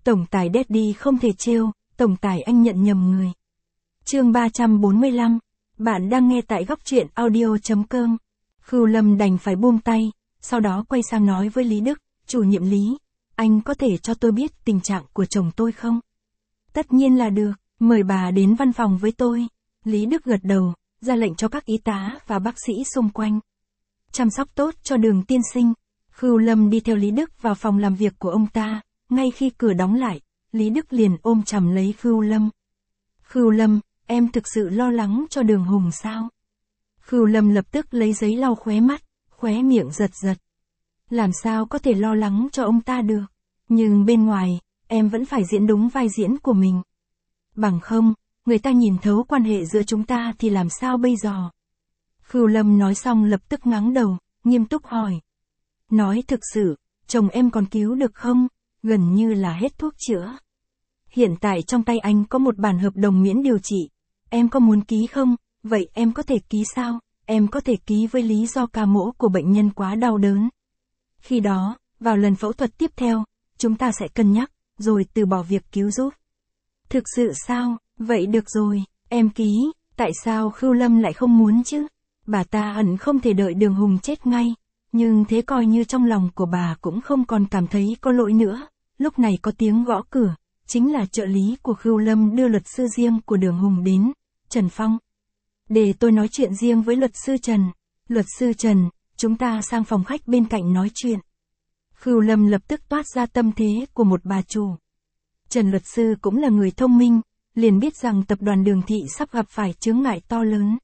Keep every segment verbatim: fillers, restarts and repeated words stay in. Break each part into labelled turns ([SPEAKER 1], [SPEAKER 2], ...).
[SPEAKER 1] Tổng tài Daddy không thể trêu, tổng tài anh nhận nhầm người. Chương ba trăm bốn mươi lăm, bạn đang nghe tại góc truyện audio chấm com. Khưu Lâm đành phải buông tay, sau đó quay sang nói với Lý Đức, chủ nhiệm Lý, anh có thể cho tôi biết tình trạng của chồng tôi không? Tất nhiên là được, mời bà đến văn phòng với tôi. Lý Đức gật đầu, ra lệnh cho các y tá và bác sĩ xung quanh. Chăm sóc tốt cho Đường tiên sinh. Khưu Lâm đi theo Lý Đức vào phòng làm việc của ông ta, ngay khi cửa đóng lại, Lý Đức liền ôm chầm lấy Khưu Lâm. Khưu Lâm, em thực sự lo lắng cho Đường Hùng sao? Khưu Lâm lập tức lấy giấy lau khóe mắt, khóe miệng giật giật. Làm sao có thể lo lắng cho ông ta được? Nhưng bên ngoài, em vẫn phải diễn đúng vai diễn của mình. Bằng không, người ta nhìn thấu quan hệ giữa chúng ta thì làm sao bây giờ? Khưu Lâm nói xong lập tức ngáng đầu, nghiêm túc hỏi. Nói thực sự, chồng em còn cứu được không? Gần như là hết thuốc chữa. Hiện tại trong tay anh có một bản hợp đồng miễn điều trị. Em có muốn ký không? Vậy em có thể ký sao? Em có thể ký với lý do ca mổ của bệnh nhân quá đau đớn. Khi đó, vào lần phẫu thuật tiếp theo, chúng ta sẽ cân nhắc, rồi từ bỏ việc cứu giúp. Thực sự sao? Vậy được rồi, em ký. Tại sao Khưu Lâm lại không muốn chứ? Bà ta hẳn không thể đợi Đường Hùng chết ngay. Nhưng thế coi như trong lòng của bà cũng không còn cảm thấy có lỗi nữa. Lúc này có tiếng gõ cửa, chính là trợ lý của Khưu Lâm đưa luật sư riêng của Đường Hùng đến, Trần Phong. Để tôi nói chuyện riêng với luật sư Trần. Luật sư Trần, chúng ta sang phòng khách bên cạnh nói chuyện. Khưu Lâm lập tức toát ra tâm thế của một bà chủ. Trần luật sư cũng là người thông minh, liền biết rằng tập đoàn Đường Thị sắp gặp phải chướng ngại to lớn.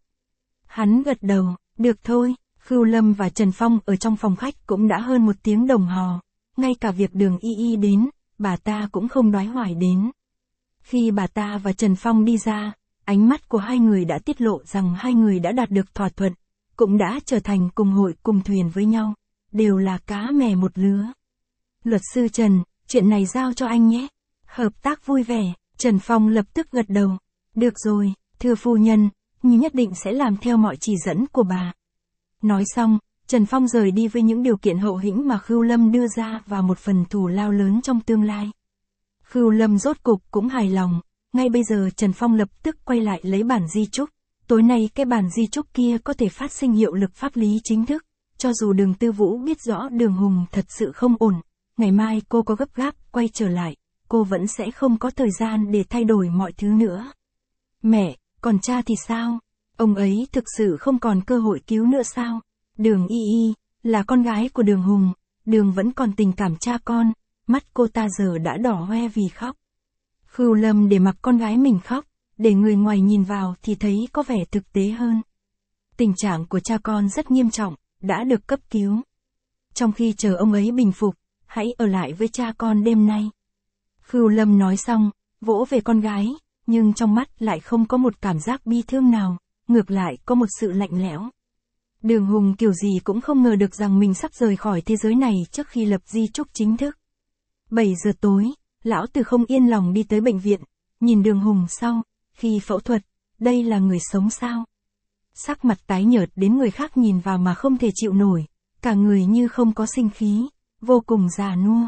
[SPEAKER 1] Hắn gật đầu, được thôi. Khưu Lâm và Trần Phong ở trong phòng khách cũng đã hơn một tiếng đồng hồ. Ngay cả việc Đường Y Y đến, bà ta cũng không đoái hoài đến. Khi bà ta và Trần Phong đi ra, ánh mắt của hai người đã tiết lộ rằng hai người đã đạt được thỏa thuận, cũng đã trở thành cùng hội cùng thuyền với nhau, đều là cá mè một lứa. Luật sư Trần, chuyện này giao cho anh nhé. Hợp tác vui vẻ, Trần Phong lập tức gật đầu. Được rồi, thưa phu nhân, nhưng nhất định sẽ làm theo mọi chỉ dẫn của bà. Nói xong, Trần Phong rời đi với những điều kiện hậu hĩnh mà Khưu Lâm đưa ra và một phần thù lao lớn trong tương lai. Khưu Lâm rốt cục cũng hài lòng, ngay bây giờ Trần Phong lập tức quay lại lấy bản di chúc. Tối nay cái bản di chúc kia có thể phát sinh hiệu lực pháp lý chính thức, cho dù Đường Tư Vũ biết rõ Đường Hùng thật sự không ổn, ngày mai cô có gấp gáp quay trở lại, cô vẫn sẽ không có thời gian để thay đổi mọi thứ nữa. Mẹ, còn cha thì sao? Ông ấy thực sự không còn cơ hội cứu nữa sao? Đường Y Y, là con gái của Đường Hùng, Đường vẫn còn tình cảm cha con, mắt cô ta giờ đã đỏ hoe vì khóc. Khưu Lâm để mặc con gái mình khóc, để người ngoài nhìn vào thì thấy có vẻ thực tế hơn. Tình trạng của cha con rất nghiêm trọng, đã được cấp cứu. Trong khi chờ ông ấy bình phục, hãy ở lại với cha con đêm nay. Khưu Lâm nói xong, vỗ về con gái, nhưng trong mắt lại không có một cảm giác bi thương nào, ngược lại có một sự lạnh lẽo. Đường Hùng kiểu gì cũng không ngờ được rằng mình sắp rời khỏi thế giới này trước khi lập di chúc chính thức. bảy giờ tối, lão Từ không yên lòng đi tới bệnh viện, nhìn Đường Hùng sau, khi phẫu thuật, đây là người sống sao? Sắc mặt tái nhợt đến người khác nhìn vào mà không thể chịu nổi, cả người như không có sinh khí, vô cùng già nua.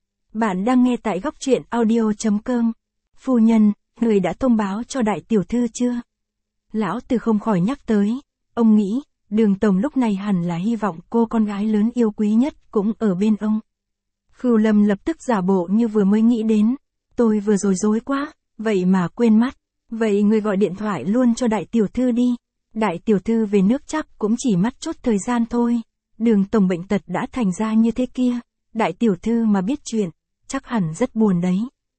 [SPEAKER 1] Bạn đang nghe tại góc truyện audio chấm com. Phu nhân, người đã thông báo cho đại tiểu thư chưa? Lão Từ không khỏi nhắc tới, ông nghĩ, Đường tổng lúc này hẳn là hy vọng cô con gái lớn yêu quý nhất cũng ở bên ông. Khưu Lâm lập tức giả bộ như vừa mới nghĩ đến, tôi vừa rồi dối quá, vậy mà quên mất, vậy người gọi điện thoại luôn cho đại tiểu thư đi. Đại tiểu thư về nước chắc cũng chỉ mất chút thời gian thôi, Đường tổng bệnh tật đã thành ra như thế kia, đại tiểu thư mà biết chuyện, chắc hẳn rất buồn đấy.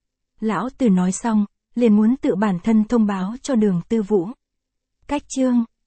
[SPEAKER 1] Lão Từ nói xong, liền muốn tự bản thân thông báo cho Đường Tư Vũ. Cách chương